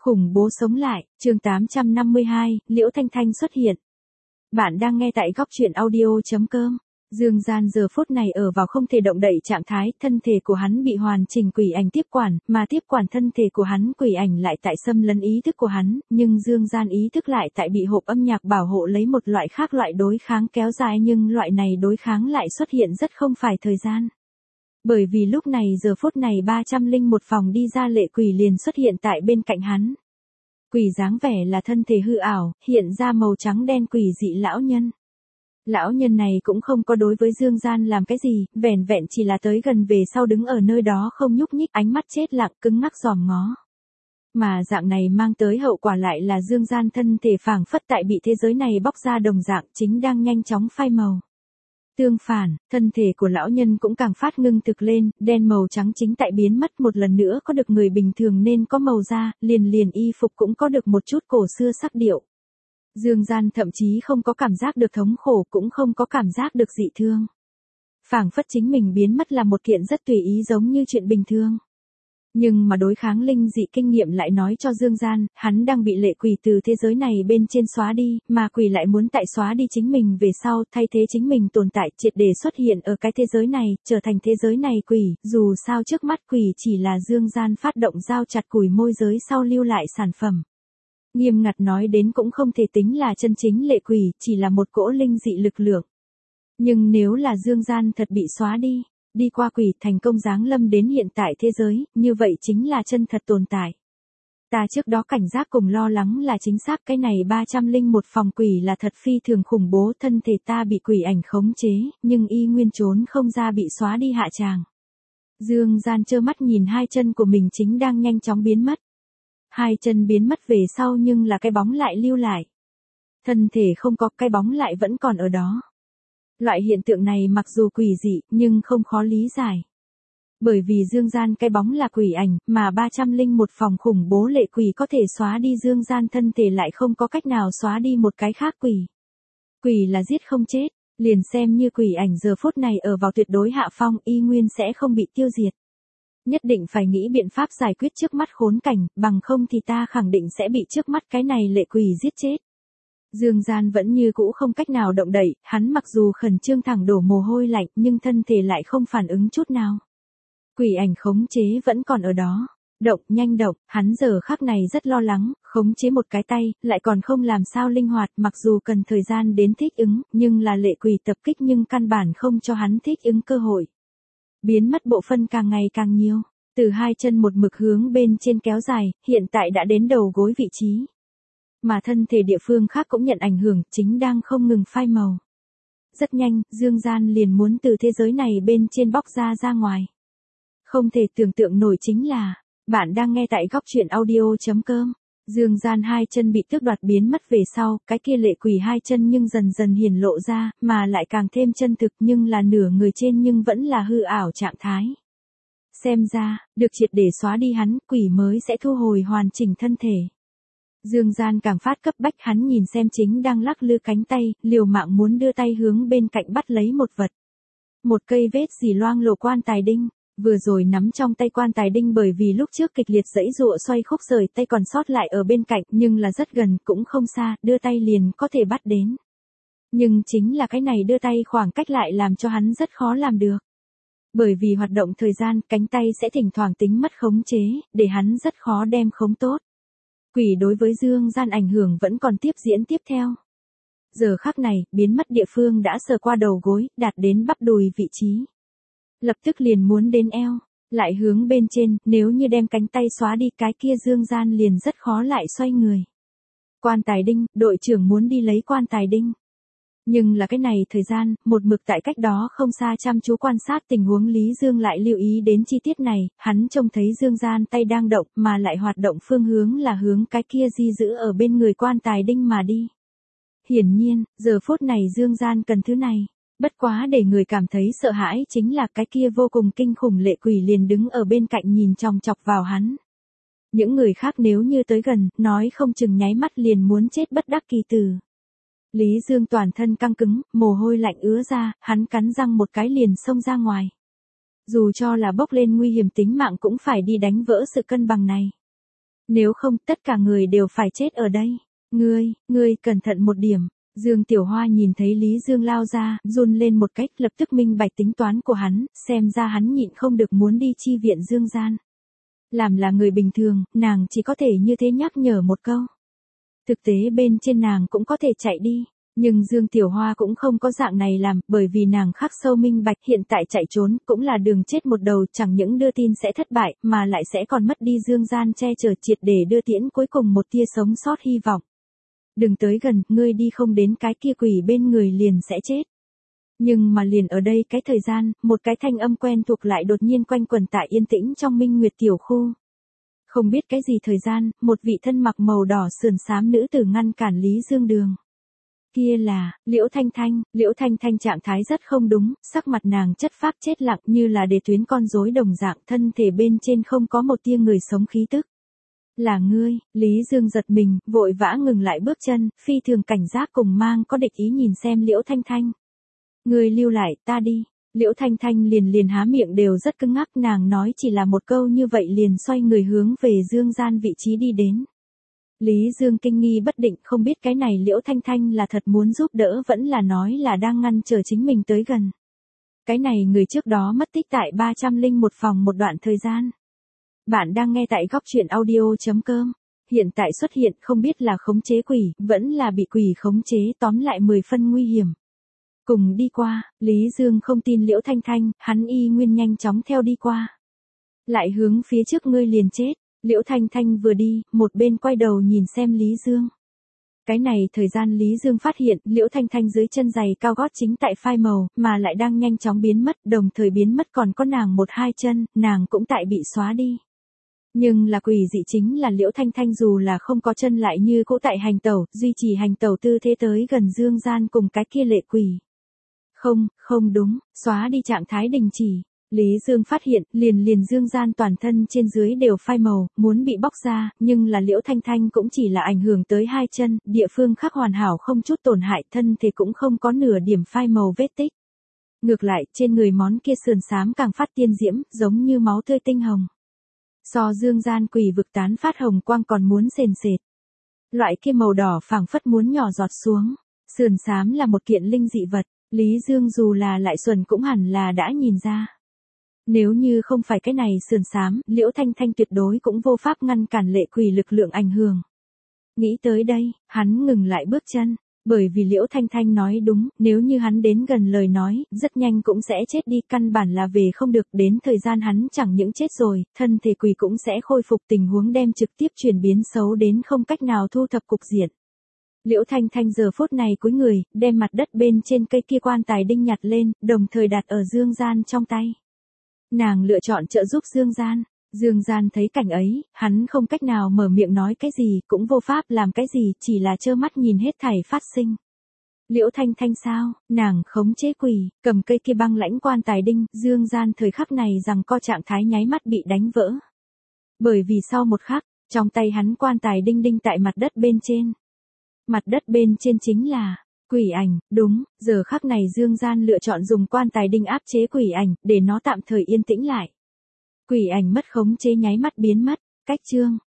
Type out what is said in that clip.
Khủng bố sống lại, chương 852, Liễu Thanh Thanh xuất hiện. Bạn đang nghe tại góc truyện audio.com. Dương Gian giờ phút này ở vào không thể động đậy trạng thái, thân thể của hắn bị hoàn chỉnh quỷ ảnh tiếp quản, mà tiếp quản thân thể của hắn quỷ ảnh lại tại xâm lấn ý thức của hắn, nhưng Dương Gian ý thức lại tại bị hộp âm nhạc bảo hộ lấy một loại khác loại đối kháng kéo dài, nhưng loại này đối kháng lại xuất hiện rất không phải thời gian. Bởi vì lúc này giờ phút này 301 phòng đi ra lệ quỷ liền xuất hiện tại bên cạnh hắn. Quỷ dáng vẻ là thân thể hư ảo, hiện ra màu trắng đen quỷ dị lão nhân. Lão nhân này cũng không có đối với Dương Gian làm cái gì, vẻn vẹn chỉ là tới gần về sau đứng ở nơi đó không nhúc nhích, ánh mắt chết lặng cứng ngắc dòm ngó. Mà dạng này mang tới hậu quả lại là Dương Gian thân thể phảng phất tại bị thế giới này bóc ra đồng dạng chính đang nhanh chóng phai màu. Tương phản, thân thể của lão nhân cũng càng phát ngưng thực lên, đen màu trắng chính tại biến mất một lần nữa có được người bình thường nên có màu da, liền y phục cũng có được một chút cổ xưa sắc điệu. Dương Gian thậm chí không có cảm giác được thống khổ cũng không có cảm giác được dị thương. Phảng phất chính mình biến mất là một kiện rất tùy ý giống như chuyện bình thường. Nhưng mà đối kháng linh dị kinh nghiệm lại nói cho Dương Gian, hắn đang bị lệ quỷ từ thế giới này bên trên xóa đi, mà quỷ lại muốn tại xóa đi chính mình về sau, thay thế chính mình tồn tại triệt để xuất hiện ở cái thế giới này, trở thành thế giới này quỷ, dù sao trước mắt quỷ chỉ là Dương Gian phát động dao chặt củi môi giới sau lưu lại sản phẩm. Nghiêm ngặt nói đến cũng không thể tính là chân chính lệ quỷ, chỉ là một cỗ linh dị lực lượng. Nhưng nếu là Dương Gian thật bị xóa đi qua quỷ thành công giáng lâm đến hiện tại thế giới, như vậy chính là chân thật tồn tại. Ta trước đó cảnh giác cùng lo lắng là chính xác, cái này 301 phòng quỷ là thật phi thường khủng bố, thân thể ta bị quỷ ảnh khống chế, nhưng y nguyên trốn không ra bị xóa đi hạ tràng. Dương Gian trơ mắt nhìn hai chân của mình chính đang nhanh chóng biến mất. Hai chân biến mất về sau nhưng là cái bóng lại lưu lại. Thân thể không có, cái bóng lại vẫn còn ở đó. Loại hiện tượng này mặc dù quỷ dị, nhưng không khó lý giải. Bởi vì Dương Gian cái bóng là quỷ ảnh, mà 301 phòng khủng bố lệ quỷ có thể xóa đi Dương Gian thân thể lại không có cách nào xóa đi một cái khác quỷ. Quỷ là giết không chết, liền xem như quỷ ảnh giờ phút này ở vào tuyệt đối hạ phong y nguyên sẽ không bị tiêu diệt. Nhất định phải nghĩ biện pháp giải quyết trước mắt khốn cảnh, bằng không thì ta khẳng định sẽ bị trước mắt cái này lệ quỷ giết chết. Dương Gian vẫn như cũ không cách nào động đậy, hắn mặc dù khẩn trương thẳng đổ mồ hôi lạnh nhưng thân thể lại không phản ứng chút nào. Quỷ ảnh khống chế vẫn còn ở đó. Động, nhanh động, hắn giờ khắc này rất lo lắng, khống chế một cái tay, lại còn không làm sao linh hoạt, mặc dù cần thời gian đến thích ứng, nhưng là lệ quỷ tập kích nhưng căn bản không cho hắn thích ứng cơ hội. Biến mất bộ phân càng ngày càng nhiều, từ hai chân một mực hướng bên trên kéo dài, hiện tại đã đến đầu gối vị trí. Mà thân thể địa phương khác cũng nhận ảnh hưởng, chính đang không ngừng phai màu. Rất nhanh, Dương Gian liền muốn từ thế giới này bên trên bóc ra ngoài. Không thể tưởng tượng nổi chính là, bạn đang nghe tại góc truyện audio.com. Dương Gian hai chân bị tước đoạt biến mất về sau, cái kia lệ quỷ hai chân nhưng dần dần hiển lộ ra, mà lại càng thêm chân thực nhưng là nửa người trên nhưng vẫn là hư ảo trạng thái. Xem ra, được triệt để xóa đi hắn, quỷ mới sẽ thu hồi hoàn chỉnh thân thể. Dương Gian càng phát cấp bách, hắn nhìn xem chính đang lắc lư cánh tay, liều mạng muốn đưa tay hướng bên cạnh bắt lấy một vật. Một cây vết dỉ loang lổ quan tài đinh. Vừa rồi nắm trong tay quan tài đinh bởi vì lúc trước kịch liệt giãy giụa xoay khúc rời tay còn sót lại ở bên cạnh nhưng là rất gần cũng không xa, đưa tay liền có thể bắt đến. Nhưng chính là cái này đưa tay khoảng cách lại làm cho hắn rất khó làm được. Bởi vì hoạt động thời gian cánh tay sẽ thỉnh thoảng tính mất khống chế, để hắn rất khó đem khống tốt. Quỷ đối với Dương Gian ảnh hưởng vẫn còn tiếp diễn tiếp theo. Giờ khắc này, biến mất địa phương đã sờ qua đầu gối, đạt đến bắp đùi vị trí. Lập tức liền muốn đến eo, lại hướng bên trên, nếu như đem cánh tay xóa đi cái kia Dương Gian liền rất khó lại xoay người. Quan tài đinh, đội trưởng muốn đi lấy quan tài đinh. Nhưng là cái này thời gian, một mực tại cách đó không xa chăm chú quan sát tình huống Lý Dương lại lưu ý đến chi tiết này, hắn trông thấy Dương Gian tay đang động mà lại hoạt động phương hướng là hướng cái kia di giữ ở bên người quan tài đinh mà đi. Hiển nhiên, giờ phút này Dương Gian cần thứ này. Bất quá để người cảm thấy sợ hãi chính là cái kia vô cùng kinh khủng lệ quỷ liền đứng ở bên cạnh nhìn chòng chọc vào hắn. Những người khác nếu như tới gần, nói không chừng nháy mắt liền muốn chết bất đắc kỳ tử. Lý Dương toàn thân căng cứng, mồ hôi lạnh ứa ra, hắn cắn răng một cái liền xông ra ngoài. Dù cho là bốc lên nguy hiểm tính mạng cũng phải đi đánh vỡ sự cân bằng này. Nếu không, tất cả người đều phải chết ở đây. Ngươi cẩn thận một điểm. Dương Tiểu Hoa nhìn thấy Lý Dương lao ra, run lên một cách, lập tức minh bạch tính toán của hắn, xem ra hắn nhịn không được muốn đi chi viện Dương Gian. Làm là người bình thường, nàng chỉ có thể như thế nhắc nhở một câu. Thực tế bên trên nàng cũng có thể chạy đi. Nhưng Dương Tiểu Hoa cũng không có dạng này làm, bởi vì nàng khắc sâu minh bạch hiện tại chạy trốn cũng là đường chết một đầu, chẳng những đưa tin sẽ thất bại, mà lại sẽ còn mất đi Dương Gian che chở triệt để đưa tiễn cuối cùng một tia sống sót hy vọng. Đừng tới gần, ngươi đi không đến cái kia quỷ bên người liền sẽ chết. Nhưng mà liền ở đây cái thời gian, một cái thanh âm quen thuộc lại đột nhiên quanh quẩn tại yên tĩnh trong Minh Nguyệt tiểu khu. Không biết cái gì thời gian, một vị thân mặc màu đỏ sườn xám nữ tử ngăn cản Lý Dương đường. Kia là, Liễu Thanh Thanh trạng thái rất không đúng, sắc mặt nàng chất phác chết lặng như là để tuyến con rối đồng dạng, thân thể bên trên không có một tia người sống khí tức. Là ngươi, Lý Dương giật mình, vội vã ngừng lại bước chân, phi thường cảnh giác cùng mang có địch ý nhìn xem Liễu Thanh Thanh. Ngươi lưu lại, ta đi. Liễu Thanh Thanh liền há miệng đều rất cứng ngắc, nàng nói chỉ là một câu như vậy liền xoay người hướng về Dương Gian vị trí đi đến. Lý Dương kinh nghi bất định, không biết cái này Liễu Thanh Thanh là thật muốn giúp đỡ vẫn là nói là đang ngăn chờ chính mình tới gần. Cái này người trước đó mất tích tại 301 phòng một đoạn thời gian. Bạn đang nghe tại góc truyện audio.com. Hiện tại xuất hiện không biết là khống chế quỷ, vẫn là bị quỷ khống chế, tóm lại 10 phân nguy hiểm. Cùng đi qua, Lý Dương không tin Liễu Thanh Thanh, hắn y nguyên nhanh chóng theo đi qua. Lại hướng phía trước ngươi liền chết. Liễu Thanh Thanh vừa đi, một bên quay đầu nhìn xem Lý Dương. Cái này thời gian Lý Dương phát hiện Liễu Thanh Thanh dưới chân giày cao gót chính tại phai màu, mà lại đang nhanh chóng biến mất, đồng thời biến mất còn có nàng một hai chân, nàng cũng tại bị xóa đi. Nhưng là quỷ dị chính là Liễu Thanh Thanh dù là không có chân lại như cũ tại hành tẩu, duy trì hành tẩu tư thế tới gần Dương Gian cùng cái kia lệ quỷ. Không đúng, xóa đi trạng thái đình chỉ. Lý Dương phát hiện, liền Dương Gian toàn thân trên dưới đều phai màu, muốn bị bóc ra, nhưng là Liễu Thanh Thanh cũng chỉ là ảnh hưởng tới hai chân, địa phương khác hoàn hảo không chút tổn hại, thân thể cũng không có nửa điểm phai màu vết tích. Ngược lại, trên người món kia sườn xám càng phát tiên diễm, giống như máu tươi tinh hồng. So Dương Gian quỷ vực tán phát hồng quang còn muốn sền sệt. Loại kia màu đỏ phảng phất muốn nhỏ giọt xuống. Sườn xám là một kiện linh dị vật, Lý Dương dù là lại xuẩn cũng hẳn là đã nhìn ra. Nếu như không phải cái này sườn xám, Liễu Thanh Thanh tuyệt đối cũng vô pháp ngăn cản lệ quỷ lực lượng ảnh hưởng. Nghĩ tới đây, hắn ngừng lại bước chân, bởi vì Liễu Thanh Thanh nói đúng, nếu như hắn đến gần lời nói, rất nhanh cũng sẽ chết đi, căn bản là về không được, đến thời gian hắn chẳng những chết rồi, thân thể quỷ cũng sẽ khôi phục, tình huống đem trực tiếp chuyển biến xấu đến không cách nào thu thập cục diện. Liễu Thanh Thanh giờ phút này cúi người, đem mặt đất bên trên cây kia quan tài đinh nhặt lên, đồng thời đặt ở Dương Gian trong tay. Nàng lựa chọn trợ giúp Dương Gian. Dương Gian thấy cảnh ấy, hắn không cách nào mở miệng nói cái gì, cũng vô pháp làm cái gì, chỉ là trơ mắt nhìn hết thảy phát sinh. Liễu Thanh Thanh sao, nàng khống chế quỷ, cầm cây kia băng lãnh quan tài đinh, Dương Gian thời khắc này rằng co trạng thái nháy mắt bị đánh vỡ. Bởi vì sau một khắc, trong tay hắn quan tài đinh đinh tại mặt đất bên trên. Mặt đất bên trên chính là quỷ ảnh, đúng, giờ khắc này Dương Gian lựa chọn dùng quan tài đinh áp chế quỷ ảnh, để nó tạm thời yên tĩnh lại. Quỷ ảnh mất khống chế nháy mắt biến mất, cách chương.